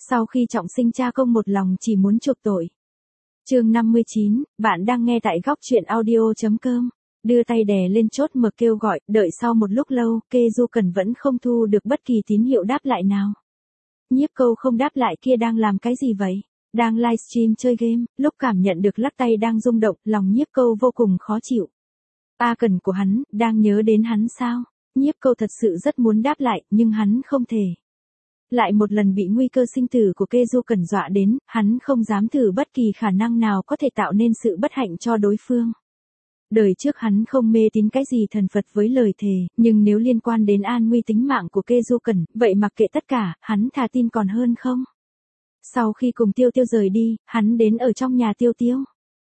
Sau khi trọng sinh cha công một lòng chỉ muốn chuộc tội. Chương 59, bạn đang nghe tại góc truyện audio.com. Đưa tay đè lên chốt mở kêu gọi, đợi sau một lúc lâu, Keju Cần vẫn không thu được bất kỳ tín hiệu đáp lại nào. Nhiếp Câu không đáp lại kia đang làm cái gì vậy? Đang livestream chơi game, lúc cảm nhận được lắc tay đang rung động, lòng Nhiếp Câu vô cùng khó chịu. A Cần của hắn, đang nhớ đến hắn sao? Nhiếp Câu thật sự rất muốn đáp lại, nhưng hắn không thể. Lại một lần bị nguy cơ sinh tử của Keju Cần dọa đến, hắn không dám thử bất kỳ khả năng nào có thể tạo nên sự bất hạnh cho đối phương. Đời trước hắn không mê tín cái gì thần Phật với lời thề, nhưng nếu liên quan đến an nguy tính mạng của Keju Cần, vậy mặc kệ tất cả, hắn thà tin còn hơn không? Sau khi cùng Tiêu Tiêu rời đi, hắn đến ở trong nhà Tiêu Tiêu.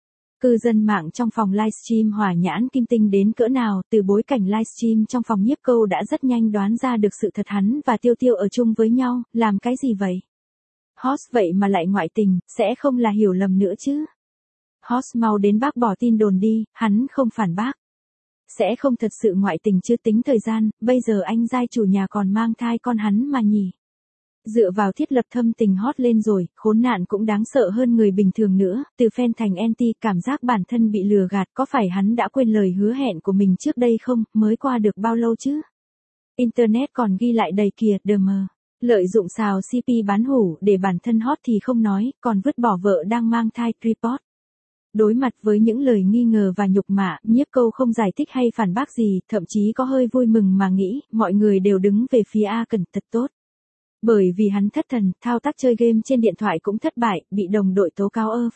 Cư dân mạng trong phòng livestream hỏa nhãn kim tinh đến cỡ nào, từ bối cảnh livestream trong phòng Nhiếp Câu đã rất nhanh đoán ra được sự thật hắn và Tiêu Tiêu ở chung với nhau, làm cái gì vậy? Host vậy mà lại ngoại tình, sẽ không là hiểu lầm nữa chứ? Host mau đến bác bỏ tin đồn đi, hắn không phản bác. Sẽ không thật sự ngoại tình chứ tính thời gian, bây giờ anh giai chủ nhà còn mang thai con hắn mà nhỉ? Dựa vào thiết lập thâm tình hot lên rồi, khốn nạn cũng đáng sợ hơn người bình thường nữa, từ fan thành anti, cảm giác bản thân bị lừa gạt, có phải hắn đã quên lời hứa hẹn của mình trước đây không, mới qua được bao lâu chứ? Internet còn ghi lại đầy kìa, đờ mờ. Lợi dụng xào CP bán hủ để bản thân hot thì không nói, còn vứt bỏ vợ đang mang thai, report. Đối mặt với những lời nghi ngờ và nhục mạ, Nhiếp Câu không giải thích hay phản bác gì, thậm chí có hơi vui mừng mà nghĩ, mọi người đều đứng về phía A Cần, thật tốt. Bởi vì hắn thất thần, thao tác chơi game trên điện thoại cũng thất bại, bị đồng đội tố cáo ơ.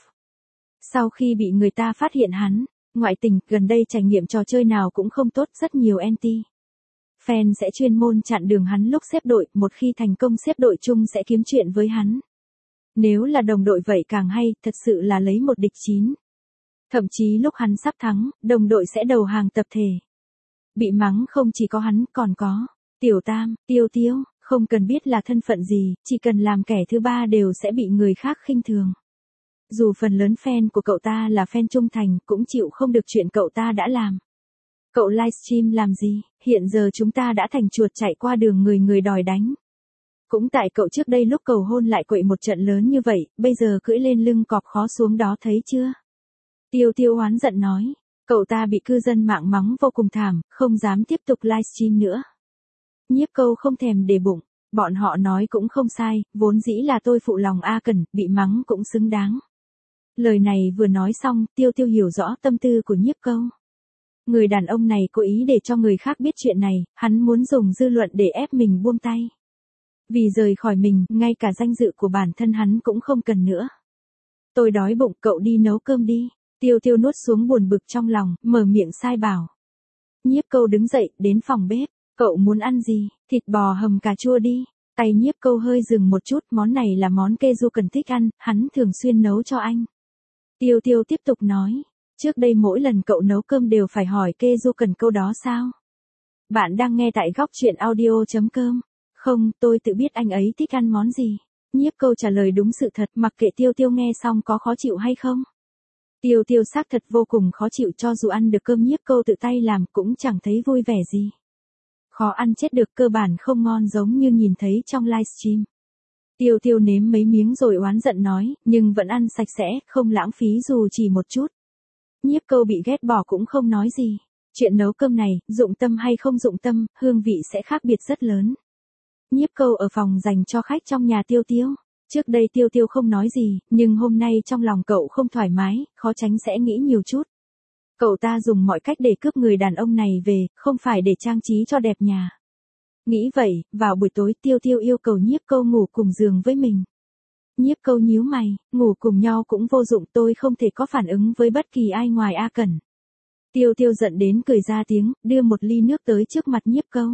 Sau khi bị người ta phát hiện hắn, ngoại tình, gần đây trải nghiệm trò chơi nào cũng không tốt, rất nhiều anti. Fan sẽ chuyên môn chặn đường hắn lúc xếp đội, một khi thành công xếp đội chung sẽ kiếm chuyện với hắn. Nếu là đồng đội vậy càng hay, thật sự là lấy một địch 9. Thậm chí lúc hắn sắp thắng, đồng đội sẽ đầu hàng tập thể. Bị mắng không chỉ có hắn, còn có Tiểu Tam, Tiêu Tiêu, không cần biết là thân phận gì, chỉ cần làm kẻ thứ ba đều sẽ bị người khác khinh thường. Dù phần lớn fan của cậu ta là fan trung thành, cũng chịu không được chuyện cậu ta đã làm. Cậu livestream làm gì, hiện giờ chúng ta đã thành chuột chạy qua đường người đòi đánh. Cũng tại cậu trước đây lúc cầu hôn lại quậy một trận lớn như vậy, bây giờ cưỡi lên lưng cọp khó xuống đó thấy chưa? Tiêu Tiêu oán giận nói, cậu ta bị cư dân mạng mắng vô cùng thảm, không dám tiếp tục livestream nữa. Nhiếp Câu không thèm để bụng, bọn họ nói cũng không sai, vốn dĩ là tôi phụ lòng A Cần, bị mắng cũng xứng đáng. Lời này vừa nói xong, Tiêu Tiêu hiểu rõ tâm tư của Nhiếp Câu. Người đàn ông này cố ý để cho người khác biết chuyện này, hắn muốn dùng dư luận để ép mình buông tay. Vì rời khỏi mình, ngay cả danh dự của bản thân hắn cũng không cần nữa. Tôi đói bụng, cậu đi nấu cơm đi. Tiêu Tiêu nuốt xuống buồn bực trong lòng, mở miệng sai bảo. Nhiếp Câu đứng dậy, đến phòng bếp. Cậu muốn ăn gì, thịt bò hầm cà chua đi. Tay Nhiếp Câu hơi dừng một chút, món này là món Keju Cần thích ăn, hắn thường xuyên nấu cho anh. Tiêu Tiêu tiếp tục nói, trước đây mỗi lần cậu nấu cơm đều phải hỏi Keju Cần câu đó sao? Bạn đang nghe tại góc truyện audio.com. Không, tôi tự biết anh ấy thích ăn món gì. Nhiếp Câu trả lời đúng sự thật, mặc kệ Tiêu Tiêu nghe xong có khó chịu hay không. Tiêu Tiêu xác thật vô cùng khó chịu, cho dù ăn được cơm Nhiếp Câu tự tay làm cũng chẳng thấy vui vẻ gì. Khó ăn chết được, cơ bản không ngon giống như nhìn thấy trong livestream. Tiêu Tiêu nếm mấy miếng rồi oán giận nói, nhưng vẫn ăn sạch sẽ, không lãng phí dù chỉ một chút. Nhiếp Câu bị ghét bỏ cũng không nói gì. Chuyện nấu cơm này, dụng tâm hay không dụng tâm, hương vị sẽ khác biệt rất lớn. Nhiếp Câu ở phòng dành cho khách trong nhà Tiêu Tiêu. Trước đây Tiêu Tiêu không nói gì, nhưng hôm nay trong lòng cậu không thoải mái, khó tránh sẽ nghĩ nhiều chút. Cậu ta dùng mọi cách để cướp người đàn ông này về, không phải để trang trí cho đẹp nhà. Nghĩ vậy, vào buổi tối Tiêu Tiêu yêu cầu Nhiếp Câu ngủ cùng giường với mình. Nhiếp Câu nhíu mày, ngủ cùng nhau cũng vô dụng, tôi không thể có phản ứng với bất kỳ ai ngoài A Cần. Tiêu Tiêu giận đến cười ra tiếng, đưa một ly nước tới trước mặt Nhiếp Câu.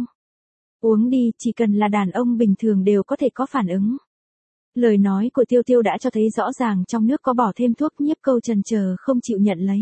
Uống đi, chỉ cần là đàn ông bình thường đều có thể có phản ứng. Lời nói của Tiêu Tiêu đã cho thấy rõ ràng trong nước có bỏ thêm thuốc. Nhiếp Câu chần chờ không chịu nhận lấy.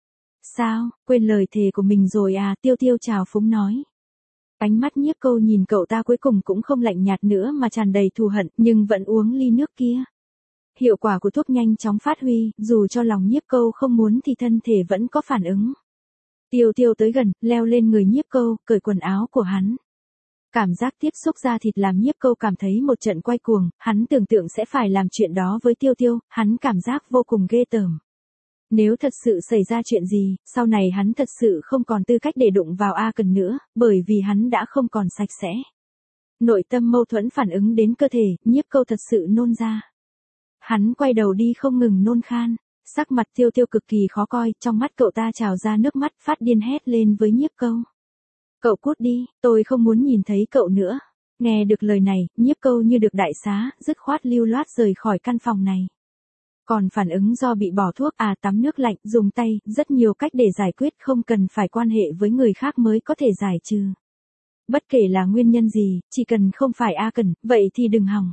Sao, quên lời thề của mình rồi à? Tiêu Tiêu trào phúng nói. Ánh mắt Nhiếp Câu nhìn cậu ta cuối cùng cũng không lạnh nhạt nữa mà tràn đầy thù hận, nhưng vẫn uống ly nước kia. Hiệu quả của thuốc nhanh chóng phát huy, dù cho lòng Nhiếp Câu không muốn thì thân thể vẫn có phản ứng. Tiêu Tiêu tới gần, leo lên người Nhiếp Câu, cởi quần áo của hắn. Cảm giác tiếp xúc da thịt làm Nhiếp Câu cảm thấy một trận quay cuồng, hắn tưởng tượng sẽ phải làm chuyện đó với Tiêu Tiêu, hắn cảm giác vô cùng ghê tởm. Nếu thật sự xảy ra chuyện gì, sau này hắn thật sự không còn tư cách để đụng vào A Cần nữa, bởi vì hắn đã không còn sạch sẽ. Nội tâm mâu thuẫn phản ứng đến cơ thể, Nhiếp Câu thật sự nôn ra. Hắn quay đầu đi không ngừng nôn khan, sắc mặt Tiêu Tiêu cực kỳ khó coi, trong mắt cậu ta trào ra nước mắt, phát điên hét lên với Nhiếp Câu. Cậu cút đi, tôi không muốn nhìn thấy cậu nữa. Nghe được lời này, Nhiếp Câu như được đại xá, dứt khoát lưu loát rời khỏi căn phòng này. Còn phản ứng do bị bỏ thuốc tắm nước lạnh, dùng tay, rất nhiều cách để giải quyết, không cần phải quan hệ với người khác mới có thể giải trừ. Bất kể là nguyên nhân gì, chỉ cần không phải A Cần, vậy thì đừng hòng.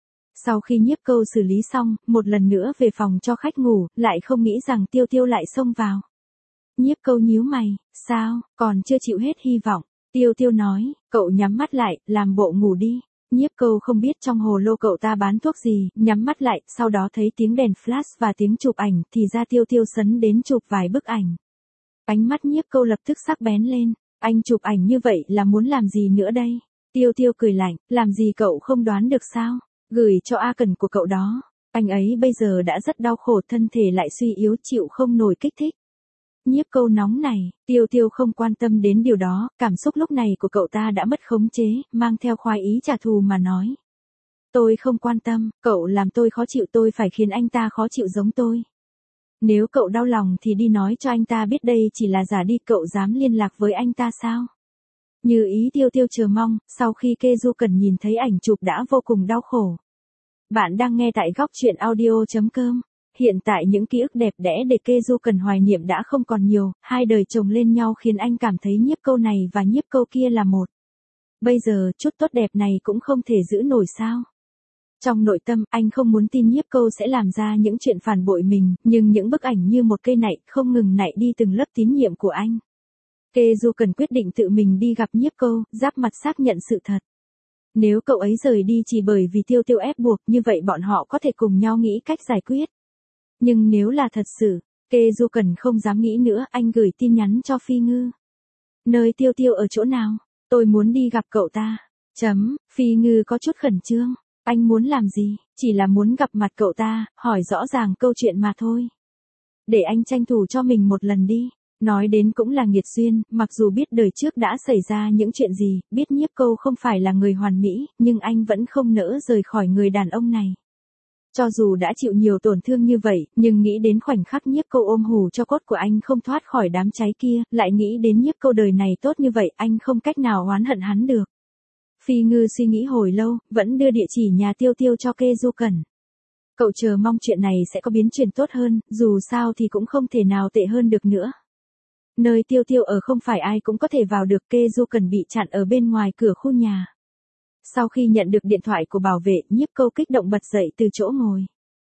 Sau khi Nhiếp Câu xử lý xong, một lần nữa về phòng cho khách ngủ, lại không nghĩ rằng Tiêu Tiêu lại xông vào. Nhiếp Câu nhíu mày, sao, còn chưa chịu hết hy vọng. Tiêu Tiêu nói, cậu nhắm mắt lại, làm bộ ngủ đi. Nhiếp Câu không biết trong hồ lô cậu ta bán thuốc gì, nhắm mắt lại, sau đó thấy tiếng đèn flash và tiếng chụp ảnh, thì ra Tiêu Tiêu sấn đến chụp vài bức ảnh. Ánh mắt Nhiếp Câu lập tức sắc bén lên, anh chụp ảnh như vậy là muốn làm gì nữa đây? Tiêu Tiêu cười lạnh, làm gì cậu không đoán được sao? Gửi cho A Cần của cậu đó. Anh ấy bây giờ đã rất đau khổ, thân thể lại suy yếu, chịu không nổi kích thích. Nhiếp Câu nóng này, Tiêu Tiêu không quan tâm đến điều đó, cảm xúc lúc này của cậu ta đã mất khống chế, mang theo khoái ý trả thù mà nói. Tôi không quan tâm, cậu làm tôi khó chịu, tôi phải khiến anh ta khó chịu giống tôi. Nếu cậu đau lòng thì đi nói cho anh ta biết đây chỉ là giả đi, cậu dám liên lạc với anh ta sao? Như ý Tiêu Tiêu chờ mong, sau khi Kê Du Cần nhìn thấy ảnh chụp đã vô cùng đau khổ. Bạn đang nghe tại góc truyện audio.com. Hiện tại những ký ức đẹp đẽ để Kê Du Cần hoài niệm đã không còn nhiều, hai đời chồng lên nhau khiến anh cảm thấy Nhiếp Câu này và Nhiếp Câu kia là một. Bây giờ, chút tốt đẹp này cũng không thể giữ nổi sao? Trong nội tâm, anh không muốn tin Nhiếp Câu sẽ làm ra những chuyện phản bội mình, nhưng những bức ảnh như một cây nạy, không ngừng nạy đi từng lớp tín nhiệm của anh. Kê Du Cần quyết định tự mình đi gặp Nhiếp Câu, giáp mặt xác nhận sự thật. Nếu cậu ấy rời đi chỉ bởi vì Tiêu Tiêu ép buộc, như vậy bọn họ có thể cùng nhau nghĩ cách giải quyết. Nhưng nếu là thật sự, Kê Du Cần không dám nghĩ nữa, anh gửi tin nhắn cho Phi Ngư. Nơi Tiêu Tiêu ở chỗ nào? Tôi muốn đi gặp cậu ta. Phi Ngư có chút khẩn trương. Anh muốn làm gì? Chỉ là muốn gặp mặt cậu ta, hỏi rõ ràng câu chuyện mà thôi. Để anh tranh thủ cho mình một lần đi. Nói đến cũng là nghiệt duyên, mặc dù biết đời trước đã xảy ra những chuyện gì, biết Nhiếp Câu không phải là người hoàn mỹ, nhưng anh vẫn không nỡ rời khỏi người đàn ông này. Cho dù đã chịu nhiều tổn thương như vậy, nhưng nghĩ đến khoảnh khắc Nhiếp Câu ôm hù cho cốt của anh không thoát khỏi đám cháy kia, lại nghĩ đến Nhiếp Câu đời này tốt như vậy, anh không cách nào oán hận hắn được. Phi Ngư suy nghĩ hồi lâu, vẫn đưa địa chỉ nhà Tiêu Tiêu cho Kê Du Cần. Cậu chờ mong chuyện này sẽ có biến chuyển tốt hơn, dù sao thì cũng không thể nào tệ hơn được nữa. Nơi Tiêu Tiêu ở không phải ai cũng có thể vào được, Kê Du Cần bị chặn ở bên ngoài cửa khu nhà. Sau khi nhận được điện thoại của bảo vệ, Nhiếp Câu kích động bật dậy từ chỗ ngồi.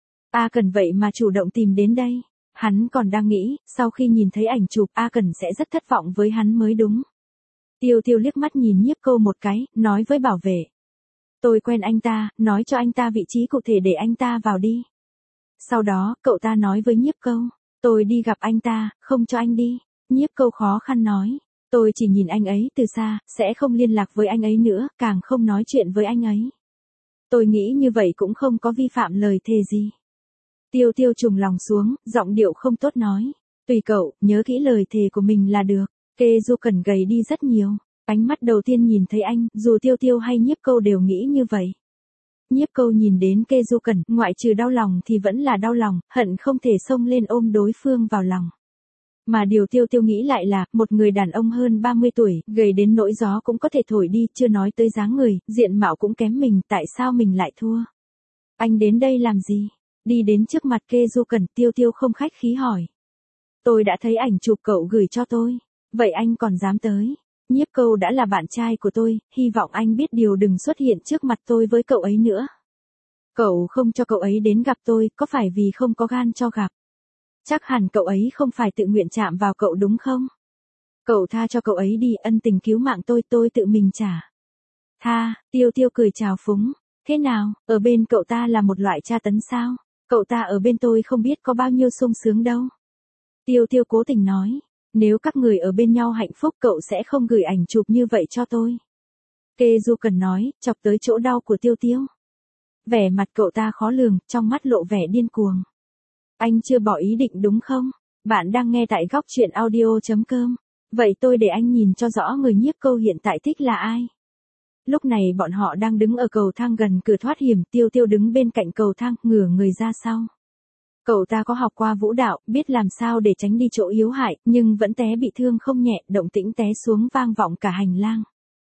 A Cần vậy mà chủ động tìm đến đây. Hắn còn đang nghĩ, sau khi nhìn thấy ảnh chụp A Cần sẽ rất thất vọng với hắn mới đúng. Tiêu Tiêu liếc mắt nhìn Nhiếp Câu một cái, nói với bảo vệ. Tôi quen anh ta, nói cho anh ta vị trí cụ thể để anh ta vào đi. Sau đó, cậu ta nói với Nhiếp Câu. Tôi đi gặp anh ta, không cho anh đi. Nhiếp Câu khó khăn nói. Tôi chỉ nhìn anh ấy từ xa, sẽ không liên lạc với anh ấy nữa, càng không nói chuyện với anh ấy. Tôi nghĩ như vậy cũng không có vi phạm lời thề gì. Tiêu Tiêu trùng lòng xuống, giọng điệu không tốt nói. Tùy cậu, nhớ kỹ lời thề của mình là được. Kê Du Cần gầy đi rất nhiều. Ánh mắt đầu tiên nhìn thấy anh, dù Tiêu Tiêu hay Nhiếp Câu đều nghĩ như vậy. Nhiếp Câu nhìn đến Kê Du Cần, ngoại trừ đau lòng thì vẫn là đau lòng, hận không thể xông lên ôm đối phương vào lòng. Mà điều Tiêu Tiêu nghĩ lại là, một người đàn ông hơn 30 tuổi, gầy đến nỗi gió cũng có thể thổi đi, chưa nói tới dáng người, diện mạo cũng kém mình, tại sao mình lại thua? Anh đến đây làm gì? Đi đến trước mặt Kê Du Cần, Tiêu Tiêu không khách khí hỏi. Tôi đã thấy ảnh chụp cậu gửi cho tôi. Vậy anh còn dám tới? Nhiếp Câu đã là bạn trai của tôi, hy vọng anh biết điều, đừng xuất hiện trước mặt tôi với cậu ấy nữa. Cậu không cho cậu ấy đến gặp tôi, có phải vì không có gan cho gặp? Chắc hẳn cậu ấy không phải tự nguyện chạm vào cậu đúng không? Cậu tha cho cậu ấy đi, ân tình cứu mạng tôi tự mình trả. Tha, Tiêu Tiêu cười chào phúng. Thế nào, ở bên cậu ta là một loại tra tấn sao? Cậu ta ở bên tôi không biết có bao nhiêu sung sướng đâu. Tiêu Tiêu cố tình nói. Nếu các người ở bên nhau hạnh phúc cậu sẽ không gửi ảnh chụp như vậy cho tôi. Kê Du Cần nói, chọc tới chỗ đau của Tiêu Tiêu. Vẻ mặt cậu ta khó lường, trong mắt lộ vẻ điên cuồng. Anh chưa bỏ ý định đúng không? Bạn đang nghe tại góc truyện audio.com. Vậy tôi để anh nhìn cho rõ người Nhiếp Câu hiện tại thích là ai. Lúc này bọn họ đang đứng ở cầu thang gần cửa thoát hiểm, Tiêu Tiêu đứng bên cạnh cầu thang, ngửa người ra sau. Cậu ta có học qua vũ đạo, biết làm sao để tránh đi chỗ yếu hại, nhưng vẫn té bị thương không nhẹ, động tĩnh té xuống vang vọng cả hành lang.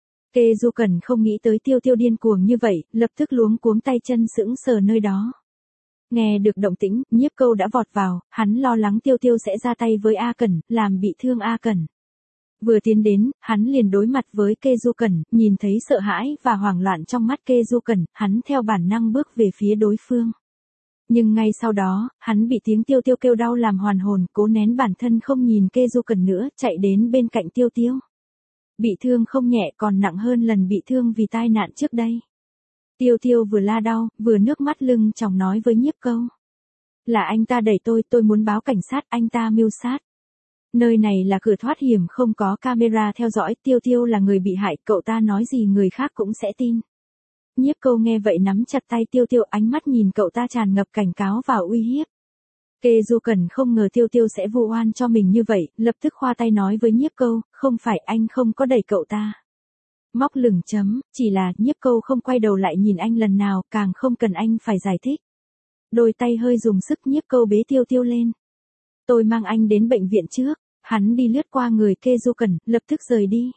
Kê Du Cần không nghĩ tới Tiêu Tiêu điên cuồng như vậy, lập tức luống cuống tay chân sững sờ nơi đó. Nghe được động tĩnh, Nhiếp Câu đã vọt vào, hắn lo lắng Tiêu Tiêu sẽ ra tay với A Cẩn, làm bị thương A Cẩn. Vừa tiến đến, hắn liền đối mặt với Kê Du Cần, nhìn thấy sợ hãi và hoảng loạn trong mắt Kê Du Cần, hắn theo bản năng bước về phía đối phương. Nhưng ngay sau đó, hắn bị tiếng Tiêu Tiêu kêu đau làm hoàn hồn, cố nén bản thân không nhìn Kê Du Cần nữa, chạy đến bên cạnh Tiêu Tiêu. Bị thương không nhẹ còn nặng hơn lần bị thương vì tai nạn trước đây. Tiêu Tiêu vừa la đau, vừa nước mắt lưng tròng nói với Nhiếp Câu. Là anh ta đẩy tôi muốn báo cảnh sát, anh ta mưu sát. Nơi này là cửa thoát hiểm không có camera theo dõi, Tiêu Tiêu là người bị hại, cậu ta nói gì người khác cũng sẽ tin. Nhiếp Câu nghe vậy nắm chặt tay Tiêu Tiêu, ánh mắt nhìn cậu ta tràn ngập cảnh cáo và uy hiếp. Kê Du Cần không ngờ Tiêu Tiêu sẽ vu oan cho mình như vậy, lập tức khoa tay nói với Nhiếp Câu, không phải anh không có đẩy cậu ta. Móc lửng chấm, chỉ là Nhiếp Câu không quay đầu lại nhìn anh lần nào, càng không cần anh phải giải thích. Đôi tay hơi dùng sức, Nhiếp Câu bế Tiêu Tiêu lên. Tôi mang anh đến bệnh viện trước, hắn đi lướt qua người Kê Du Cần, lập tức rời đi.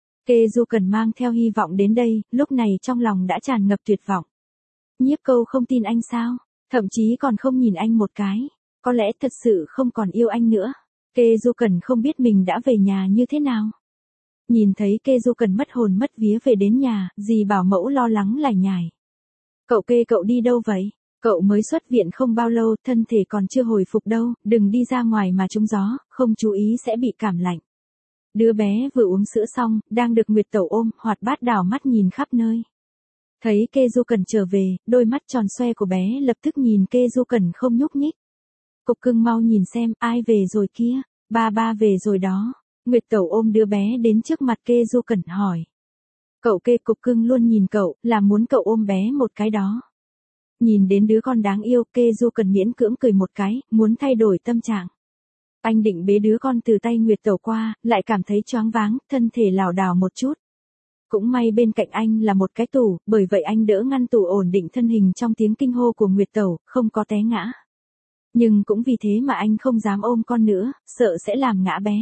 Kê Du Cần mang theo hy vọng đến đây, lúc này trong lòng đã tràn ngập tuyệt vọng. Nhiếp Câu không tin anh sao, thậm chí còn không nhìn anh một cái, có lẽ thật sự không còn yêu anh nữa. Kê Du Cần không biết mình đã về nhà như thế nào. Nhìn thấy Kê Du Cần mất hồn mất vía về đến nhà, dì bảo mẫu lo lắng lải nhải. Cậu Kê cậu đi đâu vậy? Cậu mới xuất viện không bao lâu, thân thể còn chưa hồi phục đâu, đừng đi ra ngoài mà trúng gió, không chú ý sẽ bị cảm lạnh. Đứa bé vừa uống sữa xong, đang được Nguyệt Tẩu ôm, hoạt bát đảo mắt nhìn khắp nơi. Thấy Kê Du Cần trở về, đôi mắt tròn xoe của bé lập tức nhìn Kê Du Cần không nhúc nhích. Cục Cưng mau nhìn xem, ai về rồi kia, ba về rồi đó. Nguyệt Tẩu ôm đứa bé đến trước mặt Kê Du Cần hỏi. Cậu Kê, Cục Cưng luôn nhìn cậu, là muốn cậu ôm bé một cái đó. Nhìn đến đứa con đáng yêu, Kê Du Cần miễn cưỡng cười một cái, muốn thay đổi tâm trạng. Anh định bế đứa con từ tay Nguyệt Tẩu qua, lại cảm thấy choáng váng, thân thể lảo đảo một chút. Cũng may bên cạnh anh là một cái tủ, bởi vậy anh đỡ ngăn tủ ổn định thân hình trong tiếng kinh hô của Nguyệt Tẩu, không có té ngã. Nhưng cũng vì thế mà anh không dám ôm con nữa, sợ sẽ làm ngã bé.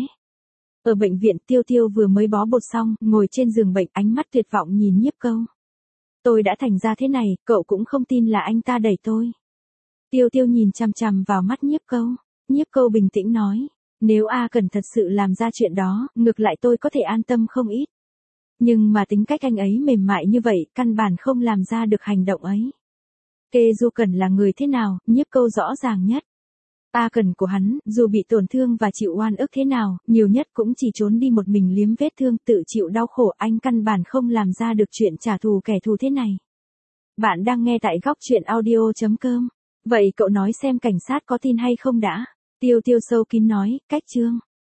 Ở bệnh viện, Tiêu Tiêu vừa mới bó bột xong, ngồi trên giường bệnh, ánh mắt tuyệt vọng nhìn Nhiếp Câu. Tôi đã thành ra thế này, cậu cũng không tin là anh ta đẩy tôi. Tiêu Tiêu nhìn chằm chằm vào mắt Nhiếp Câu. Nhiếp Câu bình tĩnh nói, nếu A Cẩn thật sự làm ra chuyện đó, ngược lại tôi có thể an tâm không ít. Nhưng mà tính cách anh ấy mềm mại như vậy, căn bản không làm ra được hành động ấy. Kê Du Cần là người thế nào, Nhiếp Câu rõ ràng nhất. A Cẩn của hắn, dù bị tổn thương và chịu oan ức thế nào, nhiều nhất cũng chỉ trốn đi một mình liếm vết thương, tự chịu đau khổ, anh căn bản không làm ra được chuyện trả thù kẻ thù thế này. Bạn đang nghe tại góc truyện audio.com. Vậy cậu nói xem cảnh sát có tin hay không đã? Tiêu Tiêu sâu kín nói, cách Trương.